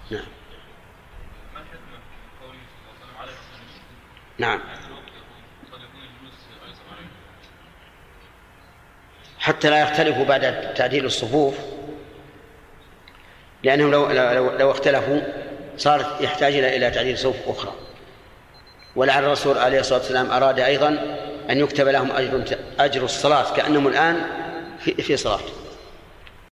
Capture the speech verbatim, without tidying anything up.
نعم. نعم. حتى لا يختلفوا بعد تعديل الصفوف، لأنهم لو, لو, لو اختلفوا صارت يحتاج إلى تعديل صفوف أخرى. ولعل الرسول عليه الصلاة والسلام أراد أيضا أن يكتب لهم أجر, أجر الصلاة كأنهم الآن في, في صلاة.